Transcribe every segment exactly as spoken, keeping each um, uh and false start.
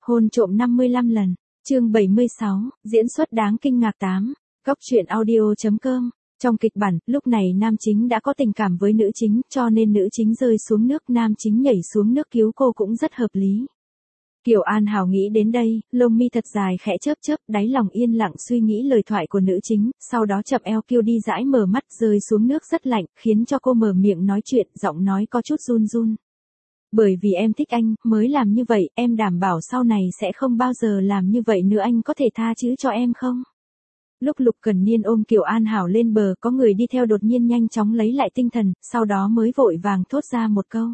Hôn trộm năm mươi lăm lần. Chương bảy mươi sáu, diễn xuất đáng kinh ngạc tám. Góc truyện audio chấm com. Trong kịch bản, lúc này nam chính đã có tình cảm với nữ chính, cho nên nữ chính rơi xuống nước, nam chính nhảy xuống nước cứu cô cũng rất hợp lý. Kiều An Hảo nghĩ đến đây, lông mi thật dài khẽ chớp chớp, đáy lòng yên lặng suy nghĩ lời thoại của nữ chính, sau đó chậm eo kiêu đi dãi mở mắt, rơi xuống nước rất lạnh, khiến cho cô mở miệng nói chuyện, giọng nói có chút run run. Bởi vì em thích anh, mới làm như vậy, em đảm bảo sau này sẽ không bao giờ làm như vậy nữa, anh có thể tha thứ cho em không? Lúc Lục Cẩn Niên ôm Kiều An Hảo lên bờ, có người đi theo đột nhiên nhanh chóng lấy lại tinh thần, sau đó mới vội vàng thốt ra một câu.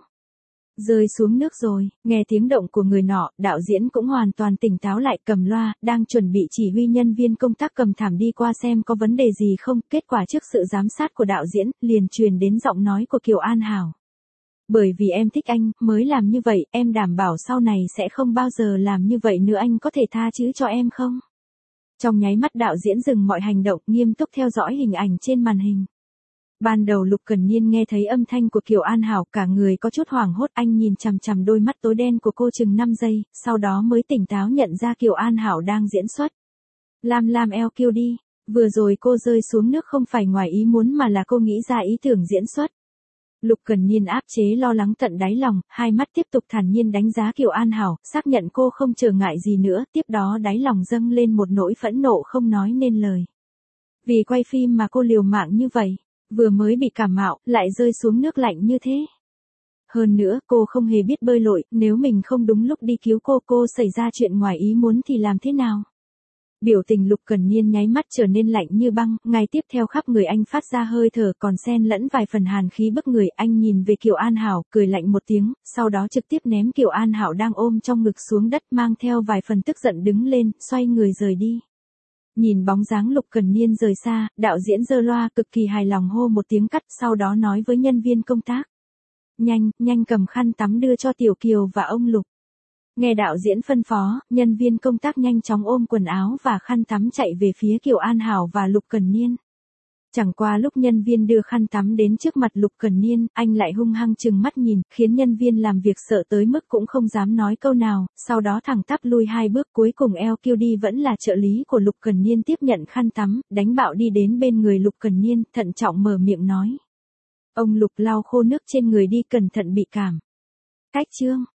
Rơi xuống nước rồi. Nghe tiếng động của người nọ, đạo diễn cũng hoàn toàn tỉnh táo lại, cầm loa, đang chuẩn bị chỉ huy nhân viên công tác cầm thảm đi qua xem có vấn đề gì không, kết quả trước sự giám sát của đạo diễn, liền truyền đến giọng nói của Kiều An Hảo. Bởi vì em thích anh, mới làm như vậy, em đảm bảo sau này sẽ không bao giờ làm như vậy nữa, anh có thể tha thứ cho em không? Trong nháy mắt đạo diễn dừng mọi hành động, nghiêm túc theo dõi hình ảnh trên màn hình. Ban đầu Lục Cẩn Niên nghe thấy âm thanh của Kiều An Hảo, cả người có chút hoảng hốt, anh nhìn chằm chằm đôi mắt tối đen của cô chừng năm giây, sau đó mới tỉnh táo nhận ra Kiều An Hảo đang diễn xuất. Lam Lam eo kiêu đi, vừa rồi cô rơi xuống nước không phải ngoài ý muốn mà là cô nghĩ ra ý tưởng diễn xuất. Lục Cẩn Niên áp chế lo lắng tận đáy lòng, hai mắt tiếp tục thản nhiên đánh giá Kiều An Hảo, xác nhận cô không trở ngại gì nữa, tiếp đó đáy lòng dâng lên một nỗi phẫn nộ không nói nên lời. Vì quay phim mà cô liều mạng như vậy, vừa mới bị cảm mạo, lại rơi xuống nước lạnh như thế. Hơn nữa, cô không hề biết bơi lội, nếu mình không đúng lúc đi cứu cô, cô xảy ra chuyện ngoài ý muốn thì làm thế nào? Biểu tình Lục Cẩn Niên nháy mắt trở nên lạnh như băng, ngay tiếp theo khắp người anh phát ra hơi thở còn xen lẫn vài phần hàn khí bức người, anh nhìn về Kiều An Hảo, cười lạnh một tiếng, sau đó trực tiếp ném Kiều An Hảo đang ôm trong ngực xuống đất, mang theo vài phần tức giận đứng lên, xoay người rời đi. Nhìn bóng dáng Lục Cẩn Niên rời xa, đạo diễn giơ loa cực kỳ hài lòng hô một tiếng cắt, sau đó nói với nhân viên công tác. Nhanh, nhanh cầm khăn tắm đưa cho Tiểu Kiều và ông Lục. Nghe đạo diễn phân phó, nhân viên công tác nhanh chóng ôm quần áo và khăn tắm chạy về phía Kiều An Hảo và Lục Cẩn Niên. Chẳng qua lúc nhân viên đưa khăn tắm đến trước mặt Lục Cẩn Niên, anh lại hung hăng trừng mắt nhìn, khiến nhân viên làm việc sợ tới mức cũng không dám nói câu nào, sau đó thẳng tắp lui hai bước, cuối cùng eo kiêu đi vẫn là trợ lý của Lục Cẩn Niên tiếp nhận khăn tắm, đánh bạo đi đến bên người Lục Cẩn Niên, thận trọng mở miệng nói. Ông Lục lau khô nước trên người đi, cẩn thận bị cảm. Cách chương.